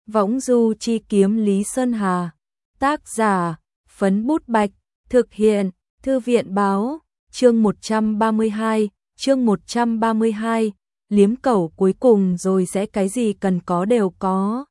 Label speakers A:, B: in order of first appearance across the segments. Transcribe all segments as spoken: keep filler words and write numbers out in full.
A: Võng du chi kiếm Lý Sơn Hà. Tác giả, Phấn Bút Bạch. Thực hiện, Thư viện báo. Chương một trăm ba mươi hai, chương một trăm ba mươi hai, liếm cẩu cuối cùng rồi sẽ cái gì cần có đều có.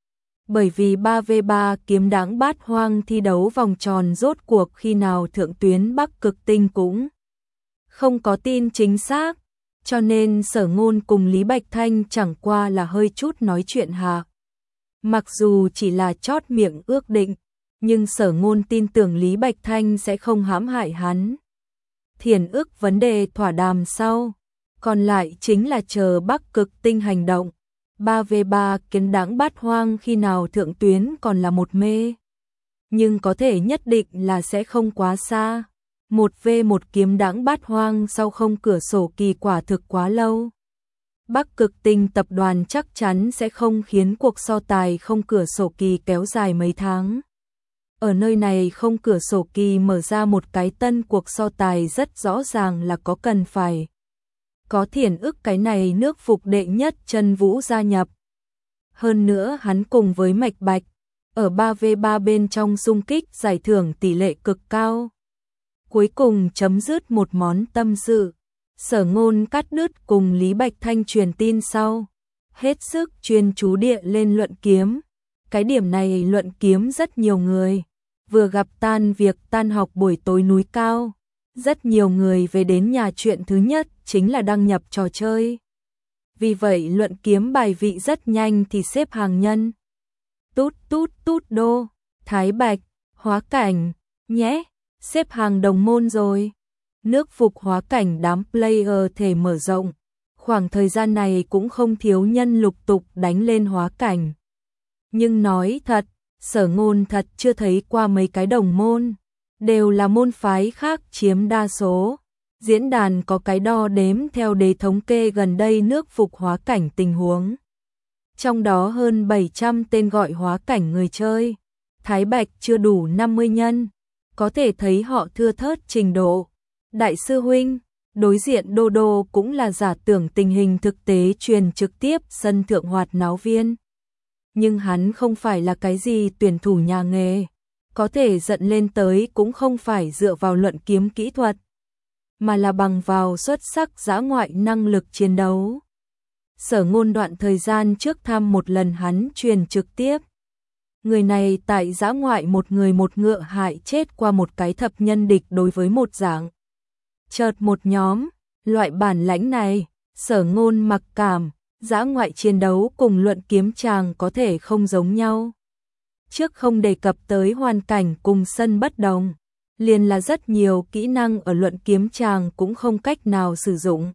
A: Bởi vì ba vs ba kiếm đáng bát hoang thi đấu vòng tròn rốt cuộc khi nào thượng tuyến Bắc Cực Tinh cũng không có tin chính xác, cho nên Sở Ngôn cùng Lý Bạch Thanh chẳng qua là hơi chút nói chuyện hạ. Mặc dù chỉ là chót miệng ước định, nhưng Sở Ngôn tin tưởng Lý Bạch Thanh sẽ không hãm hại hắn. Thiền ức vấn đề thỏa đàm sau, còn lại chính là chờ Bắc Cực Tinh hành động. ba vs ba kiến đáng bát hoang khi nào thượng tuyến còn là một mê, nhưng có thể nhất định là sẽ không quá xa. một vs một kiếm đáng bát hoang sau không cửa sổ kỳ quả thực quá lâu. Bắc Cực Tinh tập đoàn chắc chắn sẽ không khiến cuộc so tài không cửa sổ kỳ kéo dài mấy tháng. Ở nơi này không cửa sổ kỳ mở ra một cái tân cuộc so tài rất rõ ràng là có cần phải có Thiền ức cái này nước phục đệ nhất chân vũ gia nhập. Hơn nữa hắn cùng với Mạch Bạch, ở ba vs ba bên trong xung kích giải thưởng tỷ lệ cực cao. Cuối cùng chấm dứt một món tâm sự, Sở Ngôn cắt đứt cùng Lý Bạch Thanh truyền tin sau. Hết sức chuyên chú địa lên luận kiếm. Cái điểm này luận kiếm rất nhiều người. Vừa gặp tan việc tan học buổi tối núi cao. Rất nhiều người về đến nhà chuyện thứ nhất chính là đăng nhập trò chơi. Vì vậy luận kiếm bài vị rất nhanh thì xếp hàng nhân. Tút tút tút đô, Thái Bạch, Hóa Cảnh, nhé, xếp hàng đồng môn rồi. Nước phục Hóa Cảnh đám player thể mở rộng. Khoảng thời gian này cũng không thiếu nhân lục tục đánh lên Hóa Cảnh. Nhưng nói thật, Sở Ngôn thật chưa thấy qua mấy cái đồng môn. Đều là môn phái khác chiếm đa số. Diễn đàn có cái đo đếm theo đế thống kê gần đây nước phục Hóa Cảnh tình huống. Trong đó hơn bảy trăm tên gọi Hóa Cảnh người chơi. Thái Bạch chưa đủ năm mươi nhân. Có thể thấy họ thưa thớt trình độ. Đại sư huynh, đối diện Đô Đô cũng là giả tưởng tình hình thực tế truyền trực tiếp sân thượng hoạt náo viên. Nhưng hắn không phải là cái gì tuyển thủ nhà nghề. Có thể dẫn lên tới cũng không phải dựa vào luận kiếm kỹ thuật, mà là bằng vào xuất sắc dã ngoại năng lực chiến đấu. Sở Ngôn đoạn thời gian trước thăm một lần hắn truyền trực tiếp. Người này tại dã ngoại một người một ngựa hại chết qua một cái thập nhân địch đối với một dạng. Chợt một nhóm, loại bản lãnh này, Sở Ngôn mặc cảm, dã ngoại chiến đấu cùng luận kiếm chàng có thể không giống nhau. Trước không đề cập tới hoàn cảnh cùng sân bất đồng, liền là rất nhiều kỹ năng ở luận kiếm chàng cũng không cách nào sử dụng.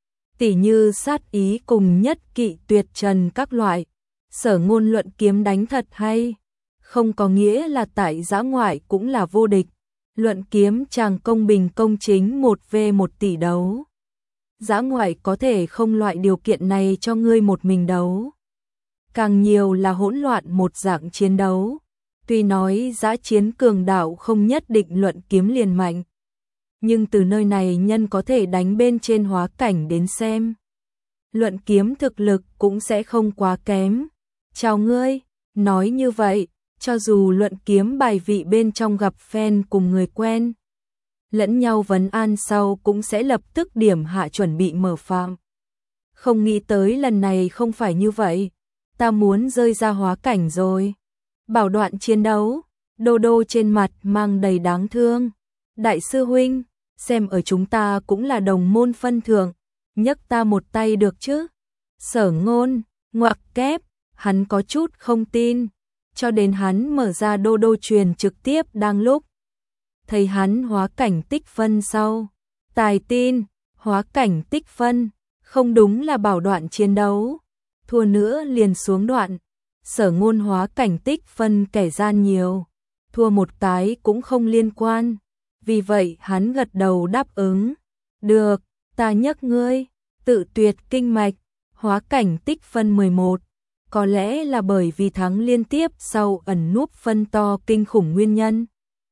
A: Tỉ như sát ý cùng nhất kỵ tuyệt trần các loại, Sở Ngôn luận kiếm đánh thật hay, không có nghĩa là tại dã ngoại cũng là vô địch. Luận kiếm chàng công bình công chính một vs một tỷ đấu. Dã ngoại có thể không loại điều kiện này cho ngươi một mình đấu. Càng nhiều là hỗn loạn một dạng chiến đấu. Tuy nói dã chiến cường đạo không nhất định luận kiếm liền mạnh, nhưng từ nơi này nhân có thể đánh bên trên Hóa Cảnh đến xem. Luận kiếm thực lực cũng sẽ không quá kém. Chào ngươi, nói như vậy, cho dù luận kiếm bài vị bên trong gặp fan cùng người quen, lẫn nhau vấn an sau cũng sẽ lập tức điểm hạ chuẩn bị mở phạm. Không nghĩ tới lần này không phải như vậy. Ta muốn rơi ra Hóa Cảnh rồi. Bảo đoạn chiến đấu, Đô Đô trên mặt mang đầy đáng thương. Đại sư huynh, xem ở chúng ta cũng là đồng môn phân thượng, nhấc ta một tay được chứ? Sở Ngôn, ngoặc kép, hắn có chút không tin, cho đến hắn mở ra Đô Đô truyền trực tiếp đang lúc. Thấy hắn Hóa Cảnh tích phân sau, tài tin, Hóa Cảnh tích phân, không đúng là bảo đoạn chiến đấu. Thua nữa liền xuống đoạn. Sở Ngôn Hóa Cảnh tích phân kẻ gian nhiều, thua một cái cũng không liên quan. Vì vậy hắn gật đầu đáp ứng. Được, ta nhấc ngươi. Tự tuyệt kinh mạch, Hóa Cảnh tích phân mười một. Có lẽ là bởi vì thắng liên tiếp sau ẩn núp phân to kinh khủng nguyên nhân.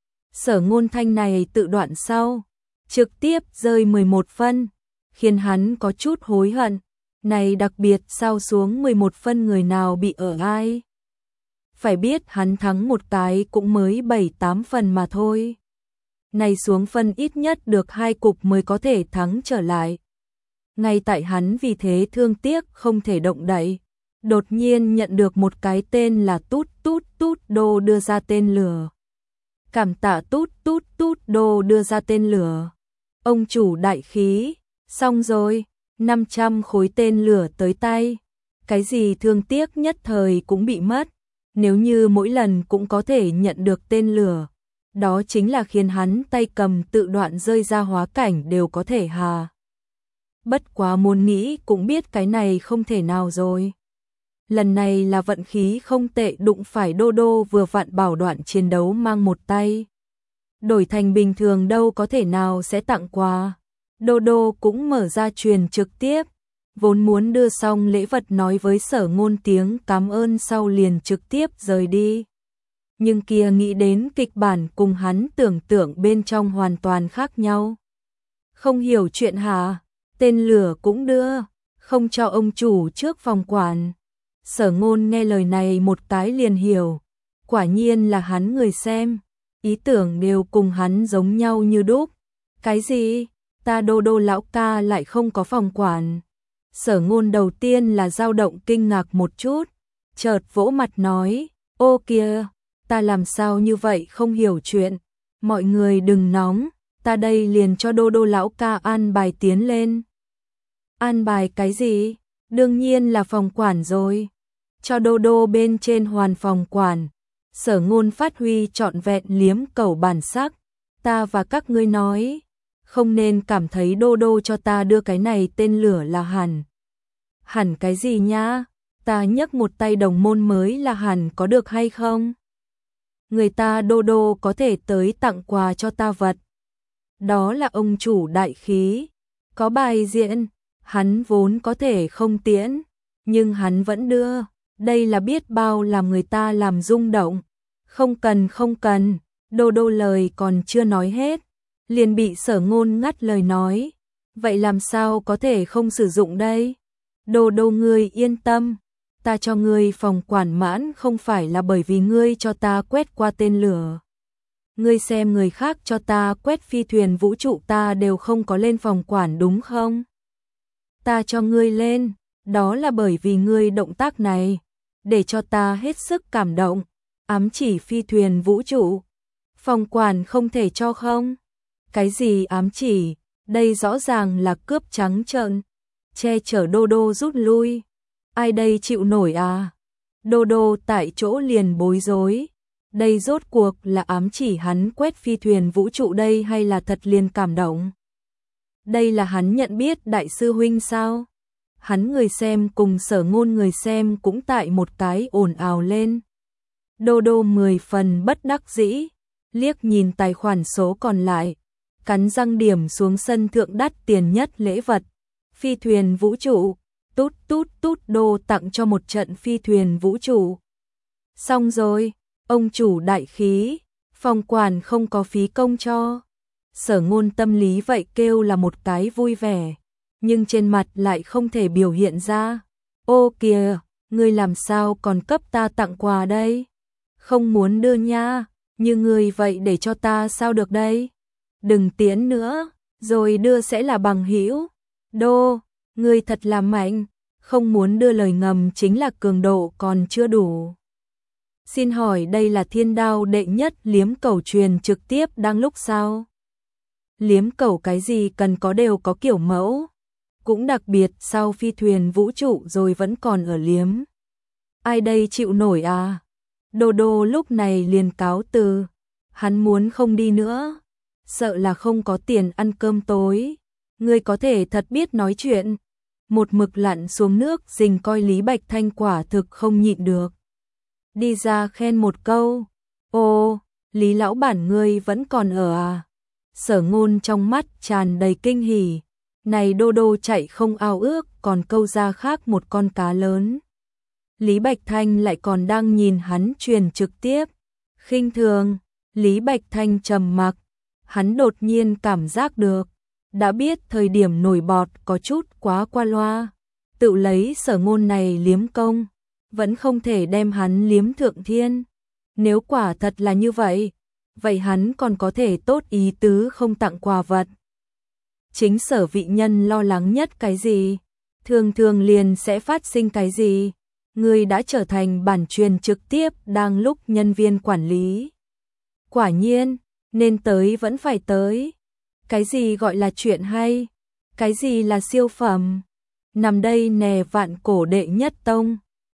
A: Sở Ngôn thanh này tự đoạn sau, trực tiếp rơi mười một phân, khiến hắn có chút hối hận. Này đặc biệt sao xuống mười một phân người nào bị ở ai? phải biết hắn thắng một cái cũng mới bảy tám phần mà thôi. Này xuống phân ít nhất được hai cục mới có thể thắng trở lại. Ngay tại hắn vì thế thương tiếc không thể động đậy, đột nhiên nhận được một cái tên là Tút Tút Tút Đô đưa ra tên lửa. Cảm tạ Tút Tút Tút Đô đưa ra tên lửa. Ông chủ đại khí, xong rồi, năm trăm khối tên lửa tới tay. Cái gì thương tiếc nhất thời cũng bị mất. Nếu như mỗi lần cũng có thể nhận được tên lửa, đó chính là khiến hắn tay cầm tự đoạn rơi ra hóa cảnh đều có thể hà. Bất quá muốn nghĩ cũng biết cái này không thể nào rồi. Lần này là vận khí không tệ đụng phải Đô Đô vừa vặn bảo đoạn chiến đấu mang một tay. Đổi thành bình thường đâu có thể nào sẽ tặng quà. Đô Đô cũng mở ra truyền trực tiếp, vốn muốn đưa xong lễ vật nói với Sở Ngôn tiếng cảm ơn sau liền trực tiếp rời đi. Nhưng kia nghĩ đến kịch bản cùng hắn tưởng tượng bên trong hoàn toàn khác nhau. Không hiểu chuyện hả? Tên lửa cũng đưa, không cho ông chủ trước phòng quản. Sở Ngôn nghe lời này một cái liền hiểu, quả nhiên là hắn người xem, ý tưởng đều cùng hắn giống nhau như đúc. Cái gì? Ta Đô Đô lão ca lại không có phòng quản. Sở Ngôn đầu tiên là dao động kinh ngạc một chút, chợt vỗ mặt nói, ô kìa, ta làm sao như vậy không hiểu chuyện, mọi người đừng nóng, ta đây liền cho Đô Đô lão ca an bài tiến lên. An bài cái gì? Đương nhiên là phòng quản rồi. Cho Đô Đô bên trên hoàn phòng quản. Sở Ngôn phát huy trọn vẹn liếm cẩu bản sắc. Ta và các ngươi nói, không nên cảm thấy Đô Đô cho ta đưa cái này tên lửa là hẳn. Hẳn cái gì nhá? Ta nhấc một tay đồng môn mới là hẳn có được hay không? Người ta Đô Đô có thể tới tặng quà cho ta vật. Đó là ông chủ đại khí. Có bài diễn, hắn vốn có thể không tiễn, nhưng hắn vẫn đưa. Đây là biết bao làm người ta làm rung động. Không cần không cần, Đô Đô lời còn chưa nói hết, liền bị Sở Ngôn ngắt lời nói. Vậy làm sao có thể không sử dụng đây? Đô Đô ngươi yên tâm, ta cho ngươi phòng quản mãn không phải là bởi vì ngươi cho ta quét qua tên lửa. Ngươi xem người khác cho ta quét phi thuyền vũ trụ ta đều không có lên phòng quản đúng không? Ta cho ngươi lên, đó là bởi vì ngươi động tác này, để cho ta hết sức cảm động, ám chỉ phi thuyền vũ trụ. Phòng quản không thể cho không? Cái gì ám chỉ, đây rõ ràng là cướp trắng trợn, che chở Đô Đô rút lui. Ai đây chịu nổi à? Đô Đô tại chỗ liền bối rối. Đây rốt cuộc là ám chỉ hắn quét phi thuyền vũ trụ đây hay là thật liền cảm động? Đây là hắn nhận biết đại sư huynh sao? Hắn người xem cùng Sở Ngôn người xem cũng tại một cái ồn ào lên. Đô Đô mười phần bất đắc dĩ, liếc nhìn tài khoản số còn lại, cắn răng điểm xuống sân thượng đắt tiền nhất lễ vật. Phi thuyền vũ trụ, Tút Tút Tút Đô tặng cho một trận phi thuyền vũ trụ. Xong rồi, ông chủ đại khí, phòng quản không có phí công cho. Sở Ngôn tâm lý vậy kêu là một cái vui vẻ, nhưng trên mặt lại không thể biểu hiện ra. Ô kìa, ngươi làm sao còn cấp ta tặng quà đây? Không muốn đưa nha, như ngươi vậy để cho ta sao được đây? Đừng tiễn nữa, rồi đưa sẽ là bằng hữu. Đô, ngươi thật là mạnh, không muốn đưa lời ngầm chính là cường độ còn chưa đủ. Xin hỏi đây là Thiên Đao đệ nhất liếm cẩu truyền trực tiếp đang lúc sao? Liếm cẩu cái gì cần có đều có kiểu mẫu, cũng đặc biệt sau phi thuyền vũ trụ rồi vẫn còn ở liếm. Ai đây chịu nổi à? Đô Đô lúc này liền cáo từ, hắn muốn không đi nữa, sợ là không có tiền ăn cơm tối. Ngươi có thể thật biết nói chuyện. Một mực lặn xuống nước Dình coi Lý Bạch Thanh quả thực không nhịn được, đi ra khen một câu. Ô, Lý lão bản ngươi vẫn còn ở à? Sở Ngôn trong mắt tràn đầy kinh hỉ. Này Đô Đô chạy không ao ước còn câu ra khác một con cá lớn. Lý Bạch Thanh lại còn đang nhìn hắn truyền trực tiếp. Khinh thường, Lý Bạch Thanh trầm mặc, hắn đột nhiên cảm giác được, đã biết thời điểm nổi bọt có chút quá qua loa, tự lấy Sở Ngôn này liếm công, vẫn không thể đem hắn liếm thượng thiên. Nếu quả thật là như vậy, vậy hắn còn có thể tốt ý tứ không tặng quà vật. Chính Sở Vị Nhân lo lắng nhất cái gì? Thường thường liền sẽ phát sinh cái gì? Người đã trở thành bản truyền trực tiếp đang lúc nhân viên quản lý. Quả nhiên, nên tới vẫn phải tới. Cái gì gọi là chuyện hay? Cái gì là siêu phẩm? Nằm đây nè vạn cổ đệ nhất tông.